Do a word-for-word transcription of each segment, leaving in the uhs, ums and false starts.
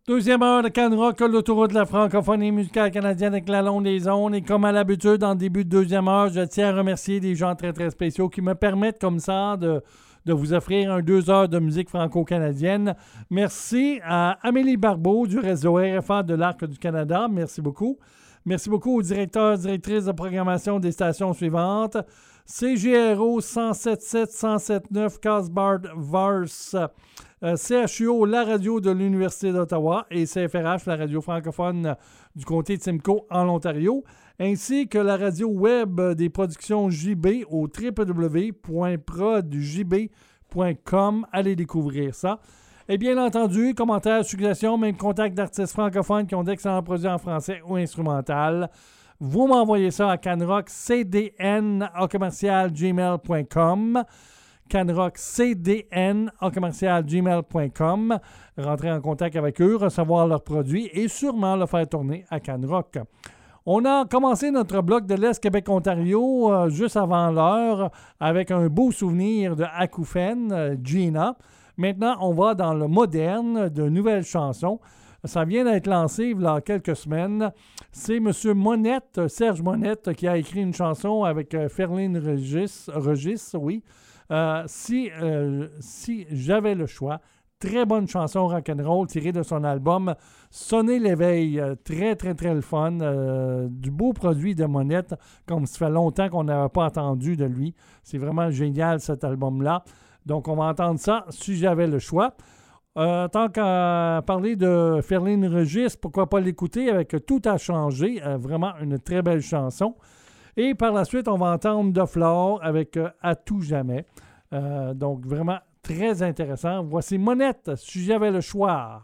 Deuxième heure de Can Rock, l'autoroute de la francophonie musicale canadienne avec la longue des ondes. Et comme à l'habitude, en début de deuxième heure, je tiens à remercier des gens très très spéciaux qui me permettent comme ça de, de vous offrir un deux heures de musique franco-canadienne. Merci à Amélie Barbeau du réseau R F A de l'Arc du Canada. Merci beaucoup. Merci beaucoup aux directeurs, directrices de programmation des stations suivantes. C G R O cent sept sept, cent sept neuf, Casbah Vars. Euh, C H U O, la radio de l'Université d'Ottawa, et C F R H, la radio francophone du comté de Simcoe en Ontario, ainsi que la radio web des productions J B au w w w point prod j b point com. Allez découvrir ça. Et bien entendu, commentaires, suggestions, même contact d'artistes francophones qui ont d'excellents produits en français ou instrumental. Vous m'envoyez ça à canrockcdn à commercial gmail point com. canrockcdn en commercial gmail point com. Rentrer en contact avec eux, recevoir leurs produits et sûrement le faire tourner à Canrock. On a commencé notre bloc de l'Est Québec-Ontario euh, juste avant l'heure avec un beau souvenir de Acouphène, euh, Gina. Maintenant, on va dans le moderne de nouvelles chansons. Ça vient d'être lancé il y a quelques semaines. C'est M. Monette, Serge Monette, qui a écrit une chanson avec euh, Ferline Regis, Regis, oui. Euh, si, euh, si j'avais le choix, très bonne chanson rock'n'roll tirée de son album Sonner l'éveil, euh, très très très le fun, euh, du beau produit de Monette, comme ça fait longtemps qu'on n'avait pas entendu de lui. C'est vraiment génial cet album-là. Donc on va entendre ça si j'avais le choix. Euh, tant qu'à parler de Ferline Regis, pourquoi pas l'écouter avec Tout a changé, euh, vraiment une très belle chanson. Et par la suite, on va entendre De Flore avec euh, À tout jamais. Euh, donc, vraiment très intéressant. Voici Monette, si j'avais le choix.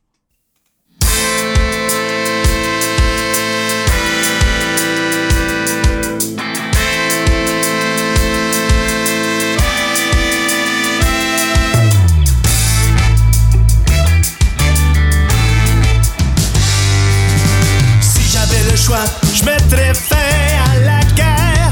Si j'avais le choix, je mettrais fin à la guerre.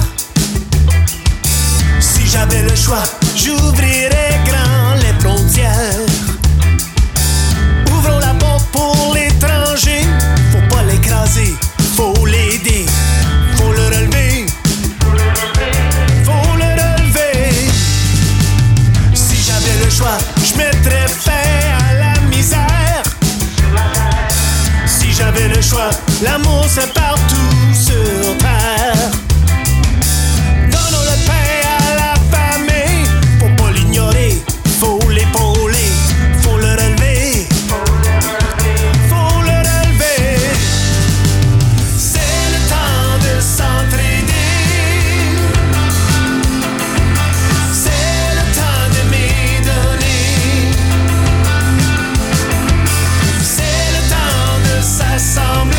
Si j'avais le choix, j'ouvrirais grand les frontières. Ouvrons la porte pour l'étranger. Faut pas l'écraser, faut l'aider. Faut le relever, faut le relever. Si j'avais le choix, je mettrais fin à la misère. Si j'avais le choix, l'amour c'est partout sur terre. Donnons le pain à la famille, faut pas l'ignorer, faut l'épauler, faut le relever, faut le relever. C'est le temps de s'entraider, c'est le temps d'aimer donner, c'est le temps de s'assembler.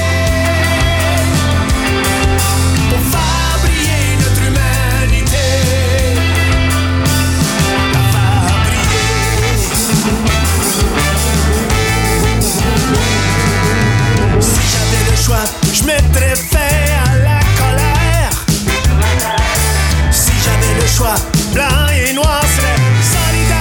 Je mettrais fin à la colère. Si j'avais le choix, blanc et noir seraient solidaires.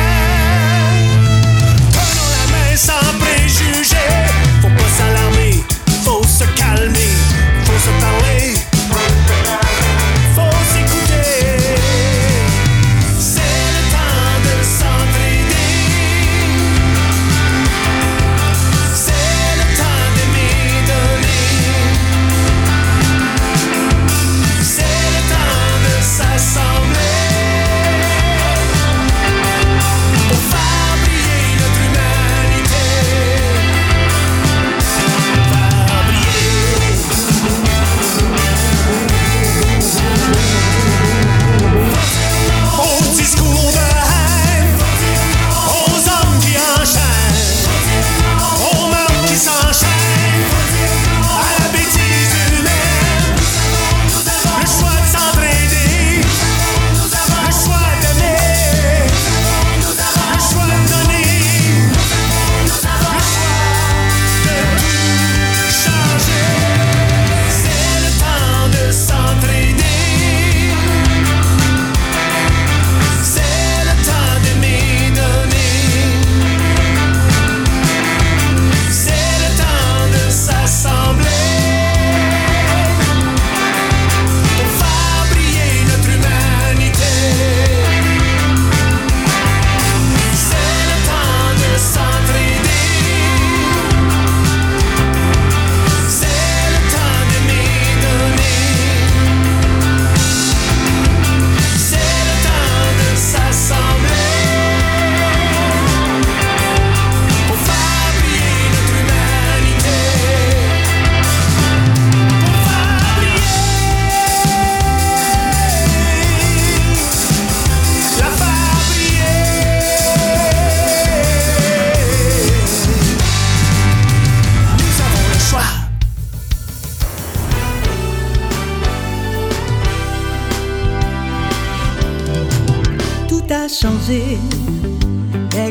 Tenons la main sans préjugés. Faut pas s'alarmer, faut se calmer, faut se parler, faut s'écouter. C'est le temps de s'entraider. C'est le temps d'aimer donner. C'est le temps de s'assembler pour faire briller notre humanité.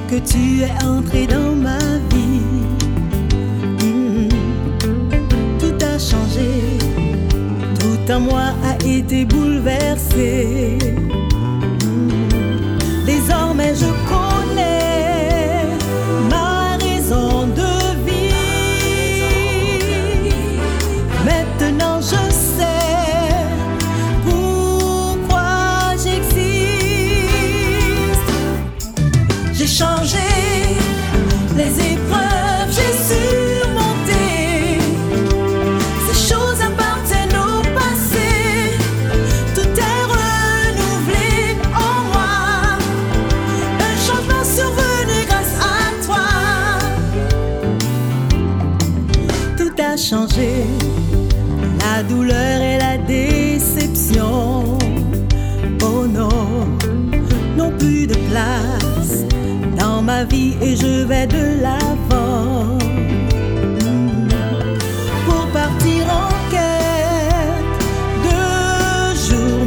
sais que tu es entré dans ma vie. Mmh. Tout a changé, tout en moi a été bouleversé. Mmh. Désormais je connais ma raison de vie. Maintenant je sais pourquoi j'existe. J'ai changé les épreuves, j'ai surmonté. Ces choses appartiennent au passé. Tout est renouvelé en moi. Un changement survenu grâce à toi. Tout a changé, la douleur et la déception. Oh non, n'ont plus de place dans ma vie et je vais de l'avant. Mmh. Pour partir en quête de jours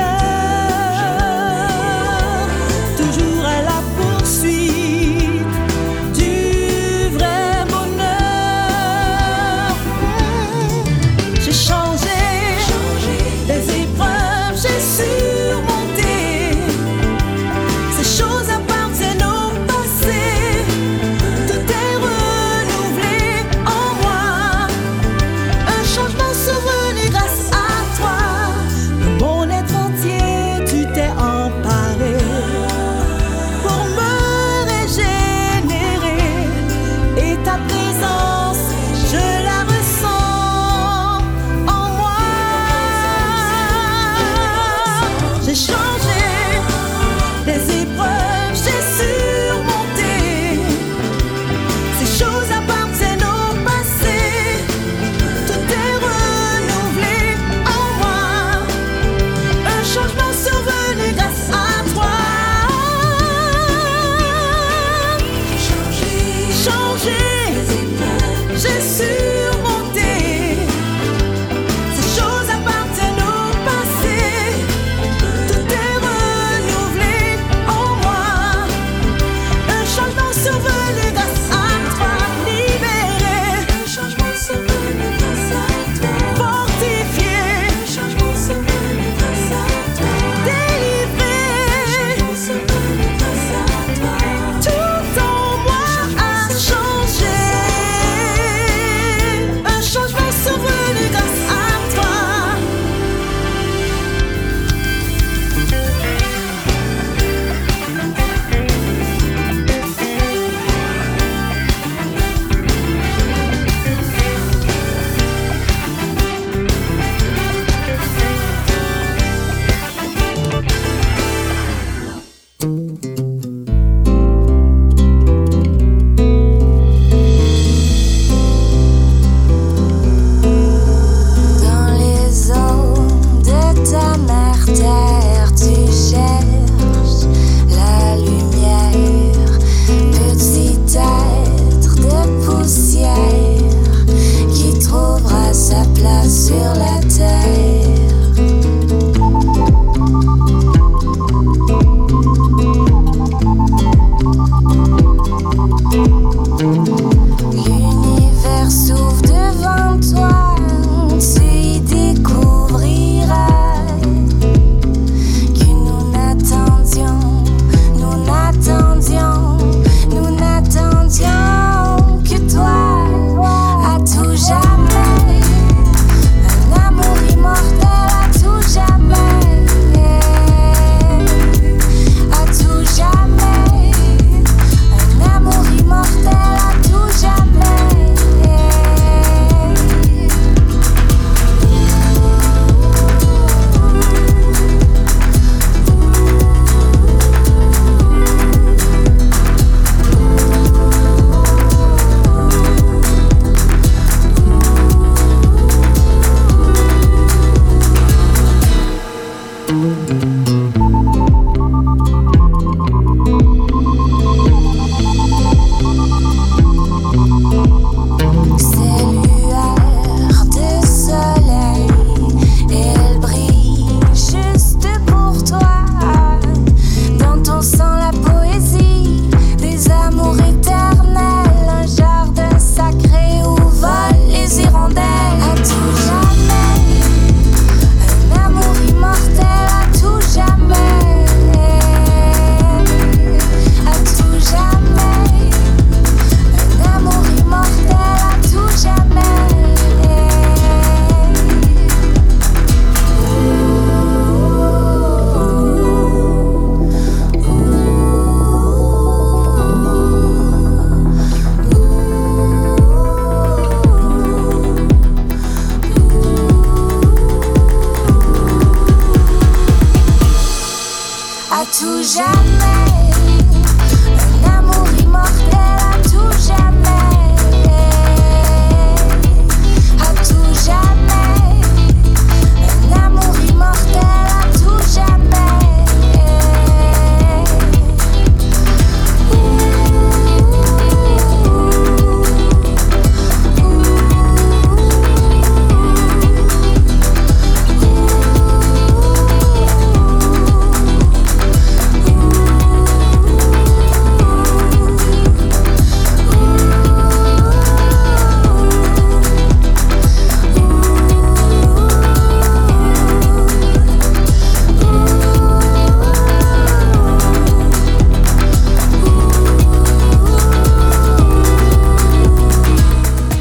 meilleurs, toujours à la poursuite du vrai bonheur. Mmh. J'ai changé, les épreuves j'ai surmonté. Ces choses appartiennent au passé. Tout est renouvelé en moi. Un changement survenu grâce à toi. De mon être entier, tu t'es emparé pour me régénérer. Et ta présence, je la ressens en moi. J'ai changé, les épreuves j'ai surmonté. Ces choses appartiennent au passé. Tout est renouvelé en moi. Un changement survenu grâce à toi. J'ai changé, j'ai su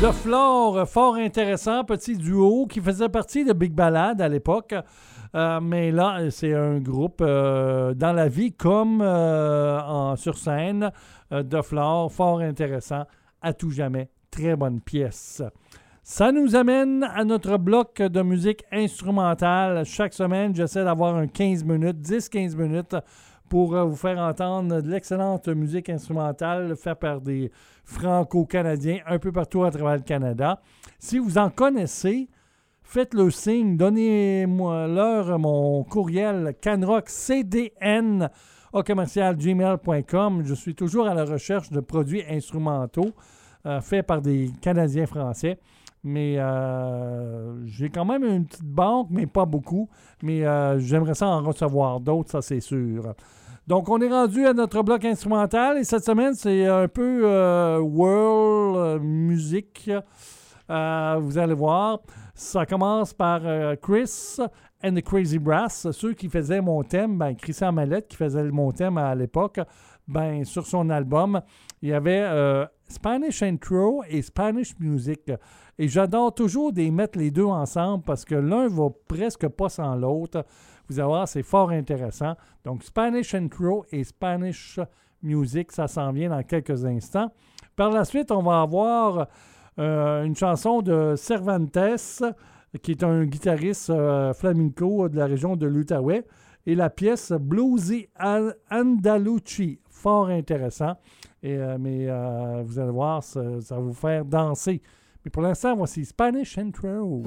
De Flore, fort intéressant, petit duo qui faisait partie de Big Ballade à l'époque. Euh, mais là, c'est un groupe euh, dans la vie comme euh, en, sur scène. Euh, De Flore, fort intéressant, à tout jamais. Très bonne pièce. Ça nous amène à notre bloc de musique instrumentale. Chaque semaine, j'essaie d'avoir un quinze minutes, dix à quinze minutes pour vous faire entendre de l'excellente musique instrumentale faite par des Franco-Canadiens un peu partout à travers le Canada. Si vous en connaissez, faites-le signe, donnez-moi leur mon courriel canrockcdn au commercial gmail point com. Je suis toujours à la recherche de produits instrumentaux euh, faits par des Canadiens français. Mais euh, j'ai quand même une petite banque, mais pas beaucoup. Mais euh, j'aimerais ça en recevoir d'autres, ça c'est sûr. Donc, on est rendu à notre bloc instrumental et cette semaine, c'est un peu euh, world euh, musique. Euh, vous allez voir, ça commence par euh, Chris and the Crazy Brass. Ceux qui faisaient mon thème, ben, Christian Mallette qui faisait mon thème à l'époque, ben, sur son album, il y avait euh, Spanish Intro et Spanish Music. Et j'adore toujours de mettre les deux ensemble parce que l'un va presque pas sans l'autre. Vous allez voir, c'est fort intéressant. Donc, Spanish Intro et Spanish Music, ça s'en vient dans quelques instants. Par la suite, on va avoir euh, une chanson de Cervantes, qui est un guitariste euh, flamenco de la région de l'Outaouais, et la pièce Bluesy Andalucci, fort intéressant. Et, euh, mais euh, vous allez voir, ça, ça va vous faire danser. Mais pour l'instant, voici Spanish Intro.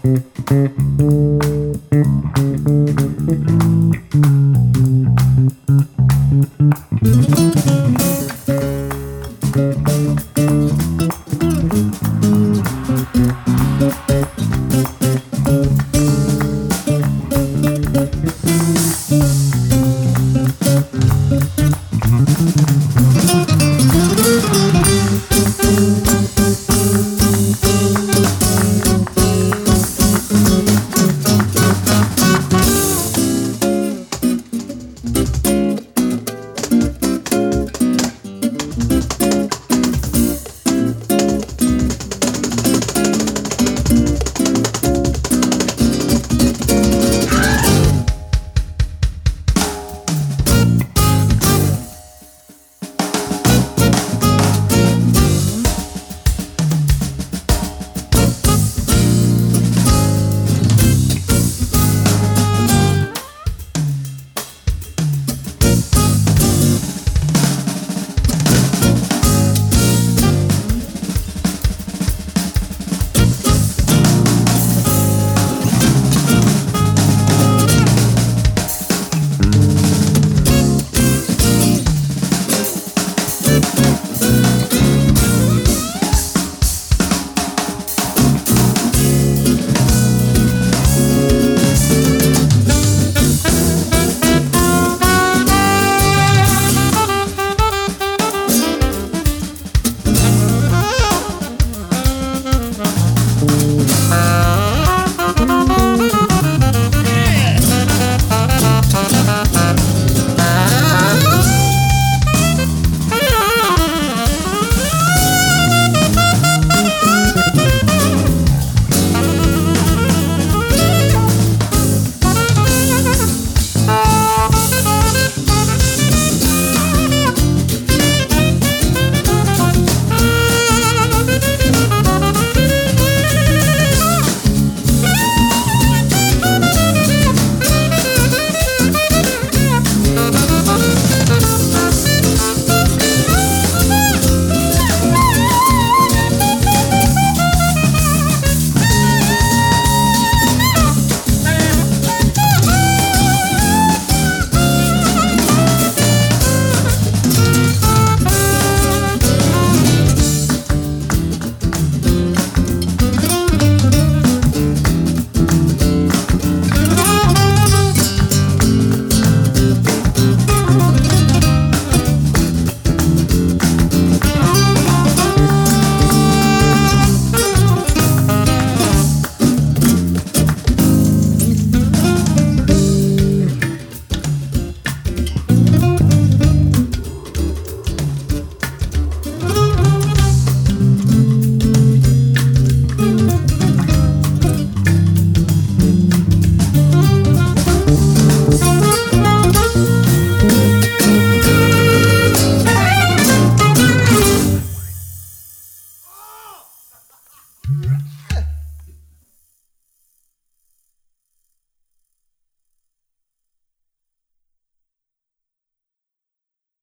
Thank you.